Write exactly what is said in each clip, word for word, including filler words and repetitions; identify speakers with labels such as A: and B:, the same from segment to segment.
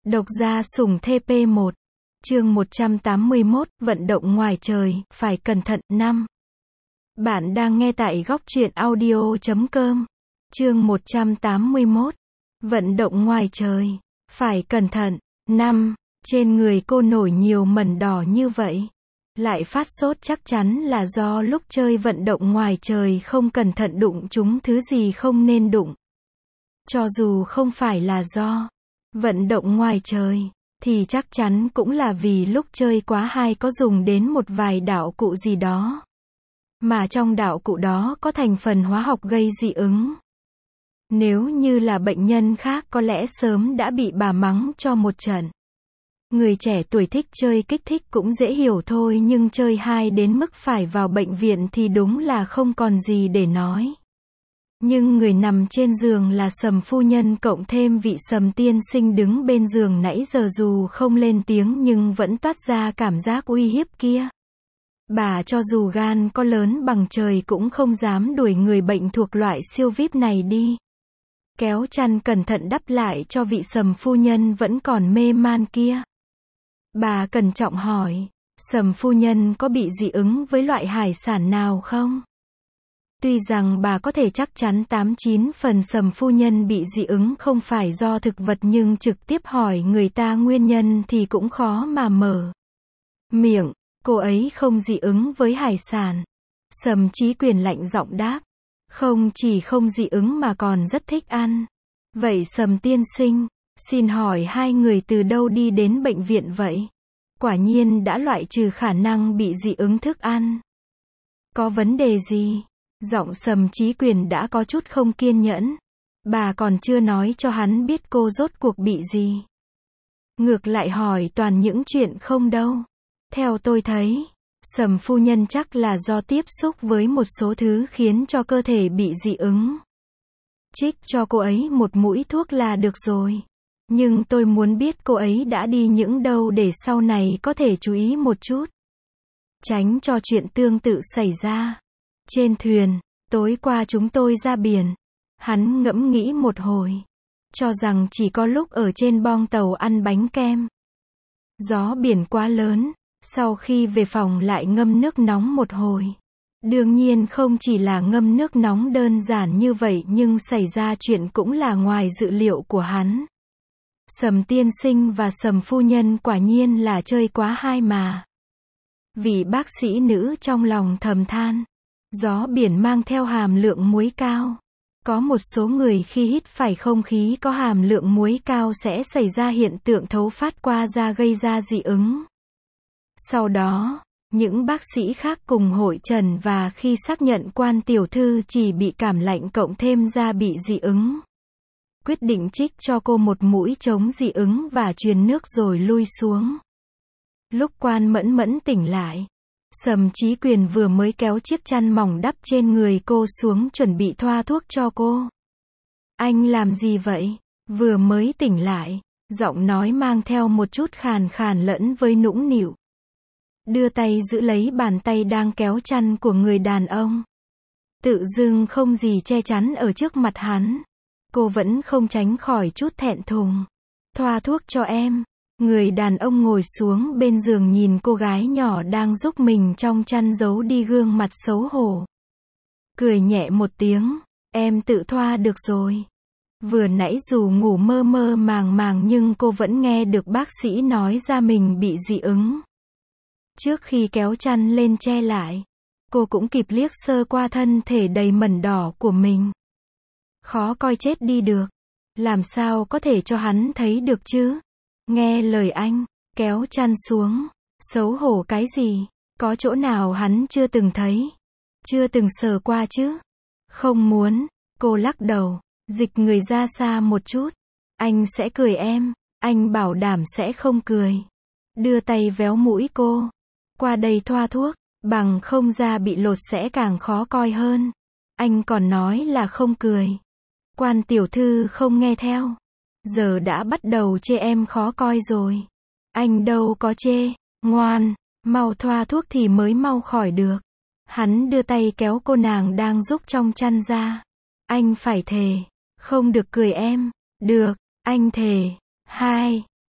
A: Độc gia sủng thê pê một. Chương một trăm tám mươi mốt, vận động ngoài trời, phải cẩn thận. năm. Bạn đang nghe tại góc truyện audio chấm com. Chương một trăm tám mươi mốt. Vận động ngoài trời, phải cẩn thận. năm. Trên người cô nổi nhiều mẩn đỏ như vậy. Lại phát sốt chắc chắn là do lúc chơi vận động ngoài trời không cẩn thận đụng chúng thứ gì không nên đụng. Cho dù không phải là do vận động ngoài trời, thì chắc chắn cũng là vì lúc chơi quá hay có dùng đến một vài đạo cụ gì đó. Mà trong đạo cụ đó có thành phần hóa học gây dị ứng. Nếu như là bệnh nhân khác có lẽ sớm đã bị bà mắng cho một trận. Người trẻ tuổi thích chơi kích thích cũng dễ hiểu thôi, nhưng chơi hai đến mức phải vào bệnh viện thì đúng là không còn gì để nói. Nhưng người nằm trên giường là Sầm phu nhân cộng thêm vị Sầm tiên sinh đứng bên giường nãy giờ dù không lên tiếng nhưng vẫn toát ra cảm giác uy hiếp kia. Bà cho dù gan có lớn bằng trời cũng không dám đuổi người bệnh thuộc loại siêu vi ai pi này đi. Kéo chăn cẩn thận đắp lại cho vị Sầm phu nhân vẫn còn mê man kia. Bà cẩn trọng hỏi, Sầm phu nhân có bị dị ứng với loại hải sản nào không? Tuy rằng bà có thể chắc chắn tám chín phần Sầm phu nhân bị dị ứng không phải do thực vật, nhưng trực tiếp hỏi người ta nguyên nhân thì cũng khó mà mở miệng. Cô ấy không dị ứng với hải sản. Sầm Chí Quyền lạnh giọng đáp. Không chỉ không dị ứng mà còn rất thích ăn. Vậy Sầm tiên sinh, xin hỏi hai người từ đâu đi đến bệnh viện vậy? Quả nhiên đã loại trừ khả năng bị dị ứng thức ăn. Có vấn đề gì? Giọng Sầm Chí Quyền đã có chút không kiên nhẫn. Bà còn chưa nói cho hắn biết cô rốt cuộc bị gì. Ngược lại hỏi toàn những chuyện không đâu. Theo tôi thấy, Sầm phu nhân chắc là do tiếp xúc với một số thứ khiến cho cơ thể bị dị ứng. Trích cho cô ấy một mũi thuốc là được rồi. Nhưng tôi muốn biết cô ấy đã đi những đâu để sau này có thể chú ý một chút. Tránh cho chuyện tương tự xảy ra. Trên thuyền, tối qua chúng tôi ra biển. Hắn ngẫm nghĩ một hồi. Cho rằng chỉ có lúc ở trên bong tàu ăn bánh kem. Gió biển quá lớn. Sau khi về phòng lại ngâm nước nóng một hồi. Đương nhiên không chỉ là ngâm nước nóng đơn giản như vậy, nhưng xảy ra chuyện cũng là ngoài dự liệu của hắn. Sầm tiên sinh và Sầm phu nhân quả nhiên là chơi quá hai mà. Vị bác sĩ nữ trong lòng thầm than. Gió biển mang theo hàm lượng muối cao. Có một số người khi hít phải không khí có hàm lượng muối cao sẽ xảy ra hiện tượng thấu phát qua da gây ra dị ứng. Sau đó, những bác sĩ khác cùng hội trần và khi xác nhận quan tiểu thư chỉ bị cảm lạnh cộng thêm da bị dị ứng. Quyết định trích cho cô một mũi chống dị ứng và truyền nước rồi lui xuống. Lúc quan mẫn mẫn tỉnh lại, Sầm Chí Quyền vừa mới kéo chiếc chăn mỏng đắp trên người cô xuống chuẩn bị thoa thuốc cho cô. Anh làm gì vậy? Vừa mới tỉnh lại, giọng nói mang theo một chút khàn khàn lẫn với nũng nịu. Đưa tay giữ lấy bàn tay đang kéo chăn của người đàn ông. Tự dưng không gì che chắn ở trước mặt hắn. Cô vẫn không tránh khỏi chút thẹn thùng. Thoa thuốc cho em. Người đàn ông ngồi xuống bên giường nhìn cô gái nhỏ đang giúp mình trong chăn giấu đi gương mặt xấu hổ. Cười nhẹ một tiếng. Em tự thoa được rồi. Vừa nãy dù ngủ mơ mơ màng màng nhưng cô vẫn nghe được bác sĩ nói ra mình bị dị ứng. Trước khi kéo chăn lên che lại, cô cũng kịp liếc sơ qua thân thể đầy mẩn đỏ của mình. Khó coi chết đi được. Làm sao có thể cho hắn thấy được chứ? Nghe lời anh, kéo chăn xuống. Xấu hổ cái gì? Có chỗ nào hắn chưa từng thấy? Chưa từng sờ qua chứ? Không muốn. Cô lắc đầu, dịch người ra xa một chút. Anh sẽ cười em. Anh bảo đảm sẽ không cười. Đưa tay véo mũi cô. Qua đây thoa thuốc, bằng không da bị lột sẽ càng khó coi hơn. Anh còn nói là không cười. Quan tiểu thư không nghe theo. Giờ đã bắt đầu chê em khó coi rồi. Anh đâu có chê, ngoan, mau thoa thuốc thì mới mau khỏi được. Hắn đưa tay kéo cô nàng đang giúp trong chăn ra. Anh phải thề, không được cười em. Được, anh thề. Hai,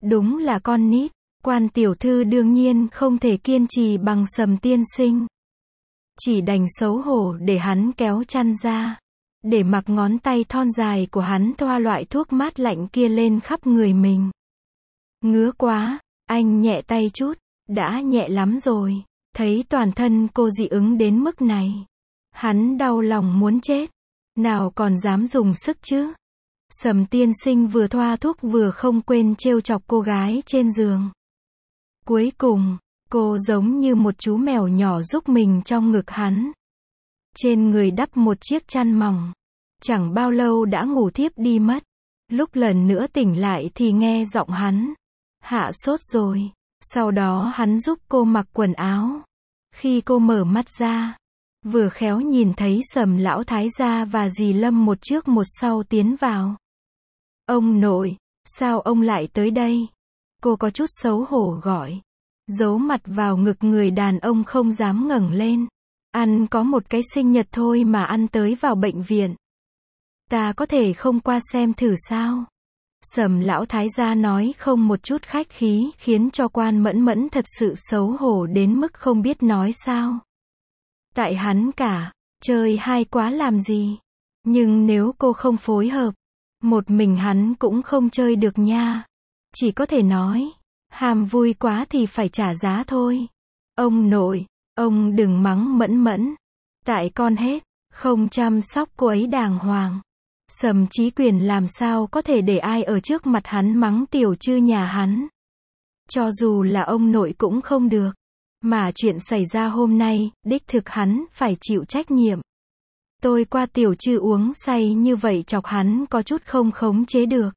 A: Đúng là con nít. Quan tiểu thư đương nhiên không thể kiên trì bằng Sầm tiên sinh. Chỉ đành xấu hổ để hắn kéo chăn ra. Để mặc ngón tay thon dài của hắn thoa loại thuốc mát lạnh kia lên khắp người mình. Ngứa quá, anh nhẹ tay chút. Đã nhẹ lắm rồi. Thấy toàn thân cô dị ứng đến mức này. Hắn đau lòng muốn chết. Nào còn dám dùng sức chứ. Sầm tiên sinh vừa thoa thuốc vừa không quên trêu chọc cô gái trên giường. Cuối cùng, cô giống như một chú mèo nhỏ rúc mình trong ngực hắn. Trên người đắp một chiếc chăn mỏng. Chẳng bao lâu đã ngủ thiếp đi mất. Lúc lần nữa tỉnh lại thì nghe giọng hắn. Hạ sốt rồi. Sau đó hắn giúp cô mặc quần áo. Khi cô mở mắt ra, vừa khéo nhìn thấy Sầm lão thái gia và dì Lâm một trước một sau tiến vào. Ông nội, sao ông lại tới đây? Cô có chút xấu hổ gọi. Giấu mặt vào ngực người đàn ông không dám ngẩng lên. Ăn có một cái sinh nhật thôi mà ăn tới vào bệnh viện. Ta có thể không qua xem thử sao? Sầm lão thái gia nói không một chút khách khí, khiến cho Quan Mẫn Mẫn thật sự xấu hổ đến mức không biết nói sao. Tại hắn cả, chơi hay quá làm gì? Nhưng nếu cô không phối hợp, một mình hắn cũng không chơi được nha. Chỉ có thể nói, ham vui quá thì phải trả giá thôi. Ông nội, ông đừng mắng Mẫn Mẫn. Tại con hết, không chăm sóc cô ấy đàng hoàng. Sầm Chí Quyền làm sao có thể để ai ở trước mặt hắn mắng tiểu trư nhà hắn. Cho dù là ông nội cũng không được. Mà chuyện xảy ra hôm nay, đích thực hắn phải chịu trách nhiệm. Tôi qua tiểu trư uống say như vậy chọc hắn có chút không khống chế được.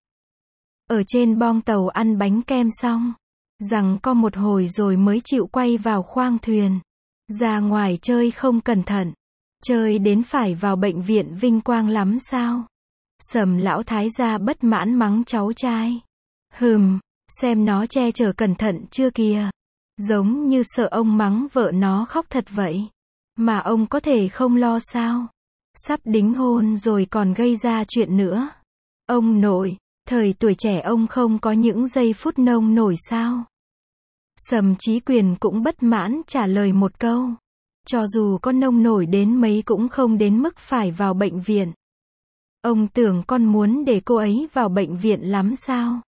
A: Ở trên bong tàu ăn bánh kem xong. Rằng có một hồi rồi mới chịu quay vào khoang thuyền. Ra ngoài chơi không cẩn thận. Chơi đến phải vào bệnh viện vinh quang lắm sao? Sầm lão thái gia bất mãn mắng cháu trai. Hừm, xem nó che chở cẩn thận chưa kìa. Giống như sợ ông mắng vợ nó khóc thật vậy. Mà ông có thể không lo sao? Sắp đính hôn rồi còn gây ra chuyện nữa. Ông nội, thời tuổi trẻ ông không có những giây phút nông nổi sao? Sầm Chí Quyền cũng bất mãn trả lời một câu. Cho dù có nông nổi đến mấy cũng không đến mức phải vào bệnh viện. Ông tưởng con muốn để cô ấy vào bệnh viện lắm sao?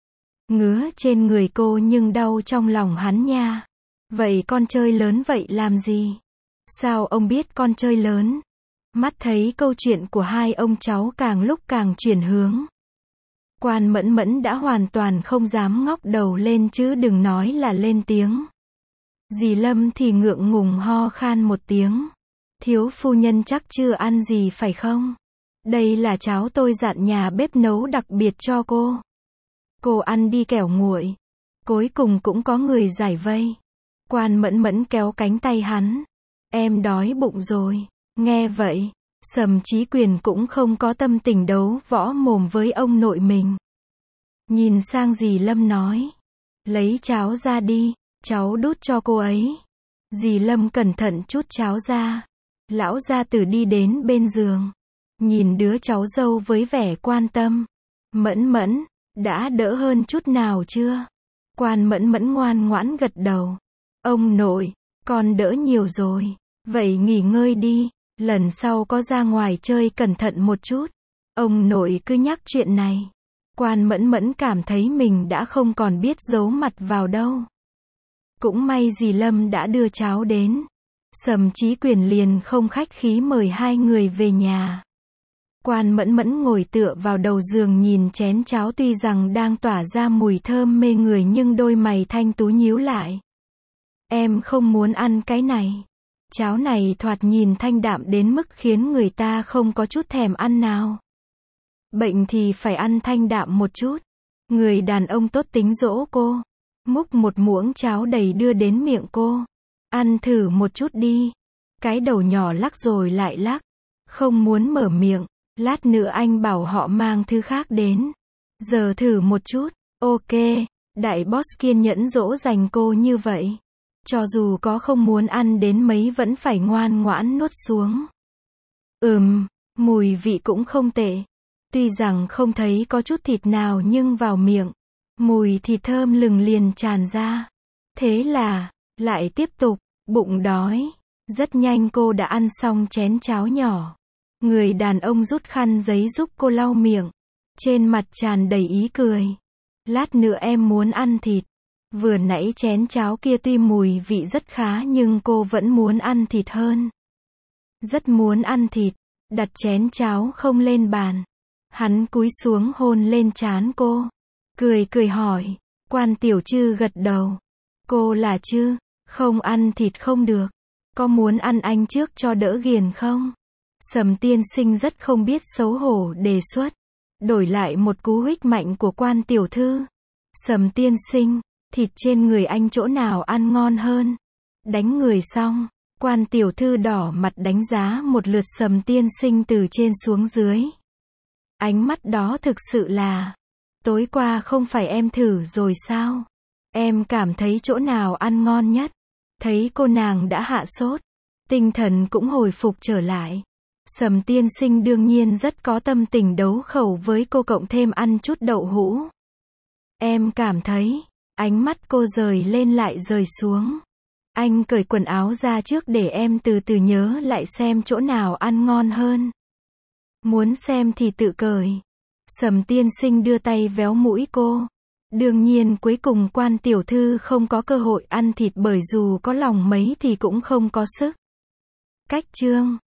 A: Ngứa trên người cô nhưng đau trong lòng hắn nha. Vậy con chơi lớn vậy làm gì? Sao ông biết con chơi lớn? Mắt thấy câu chuyện của hai ông cháu càng lúc càng chuyển hướng. Quan Mẫn Mẫn đã hoàn toàn không dám ngóc đầu lên chứ đừng nói là lên tiếng. Dì Lâm thì ngượng ngùng ho khan một tiếng. Thiếu phu nhân chắc chưa ăn gì phải không? Đây là cháo tôi dặn nhà bếp nấu đặc biệt cho cô. Cô ăn đi kẻo nguội. Cuối cùng cũng có người giải vây. Quan Mẫn Mẫn kéo cánh tay hắn. Em đói bụng rồi. Nghe vậy, Sầm Chí Quyền cũng không có tâm tình đấu võ mồm với ông nội mình. Nhìn sang dì Lâm nói. Lấy cháo ra đi, cháu đút cho cô ấy. Dì Lâm cẩn thận chút cháo ra. Lão gia tử đi đến bên giường. Nhìn đứa cháu dâu với vẻ quan tâm. Mẫn Mẫn, đã đỡ hơn chút nào chưa? Quan Mẫn Mẫn ngoan ngoãn gật đầu. Ông nội, con đỡ nhiều rồi. Vậy nghỉ ngơi đi. Lần sau có ra ngoài chơi cẩn thận một chút. Ông nội cứ nhắc chuyện này. Quan Mẫn Mẫn cảm thấy mình đã không còn biết giấu mặt vào đâu. Cũng may dì Lâm đã đưa cháo đến. Sầm Chí Quyền liền không khách khí mời hai người về nhà. Quan Mẫn Mẫn ngồi tựa vào đầu giường nhìn chén cháo tuy rằng đang tỏa ra mùi thơm mê người nhưng đôi mày thanh tú nhíu lại. Em không muốn ăn cái này. Cháo này thoạt nhìn thanh đạm đến mức khiến người ta không có chút thèm ăn nào. Bệnh thì phải ăn thanh đạm một chút. Người đàn ông tốt tính dỗ cô. Múc một muỗng cháo đầy đưa đến miệng cô. Ăn thử một chút đi. Cái đầu nhỏ lắc rồi lại lắc. Không muốn mở miệng. Lát nữa anh bảo họ mang thứ khác đến. Giờ thử một chút. Ok. Đại boss kiên nhẫn dỗ dành cô như vậy. Cho dù có không muốn ăn đến mấy vẫn phải ngoan ngoãn nuốt xuống. Ừm, mùi vị cũng không tệ. Tuy rằng không thấy có chút thịt nào nhưng vào miệng. Mùi thịt thơm lừng liền tràn ra. Thế là, lại tiếp tục, bụng đói. Rất nhanh cô đã ăn xong chén cháo nhỏ. Người đàn ông rút khăn giấy giúp cô lau miệng. Trên mặt tràn đầy ý cười. Lát nữa em muốn ăn thịt. Vừa nãy chén cháo kia tuy mùi vị rất khá nhưng cô vẫn muốn ăn thịt hơn. Rất muốn ăn thịt. Đặt chén cháo không lên bàn. Hắn cúi xuống hôn lên trán cô. Cười cười hỏi. Quan Tiểu Trư gật đầu. Cô là Trư, không ăn thịt không được. Có muốn ăn anh trước cho đỡ ghiền không? Sầm tiên sinh rất không biết xấu hổ đề xuất. Đổi lại một cú huých mạnh của Quan tiểu thư. Sầm tiên sinh, thịt trên người anh chỗ nào ăn ngon hơn? Đánh người xong, Quan tiểu thư đỏ mặt đánh giá một lượt Sầm tiên sinh từ trên xuống dưới. Ánh mắt đó thực sự là, tối qua không phải em thử rồi sao? Em cảm thấy chỗ nào ăn ngon nhất? Thấy cô nàng đã hạ sốt, tinh thần cũng hồi phục trở lại. Sầm tiên sinh đương nhiên rất có tâm tình đấu khẩu với cô, cộng thêm ăn chút đậu hũ. Em cảm thấy, ánh mắt cô rời lên lại rời xuống. Anh cởi quần áo ra trước để em từ từ nhớ lại xem chỗ nào ăn ngon hơn. Muốn xem thì tự cởi. Sầm tiên sinh đưa tay véo mũi cô. Đương nhiên cuối cùng Quan tiểu thư không có cơ hội ăn thịt, bởi dù có lòng mấy thì cũng không có sức. Cách chương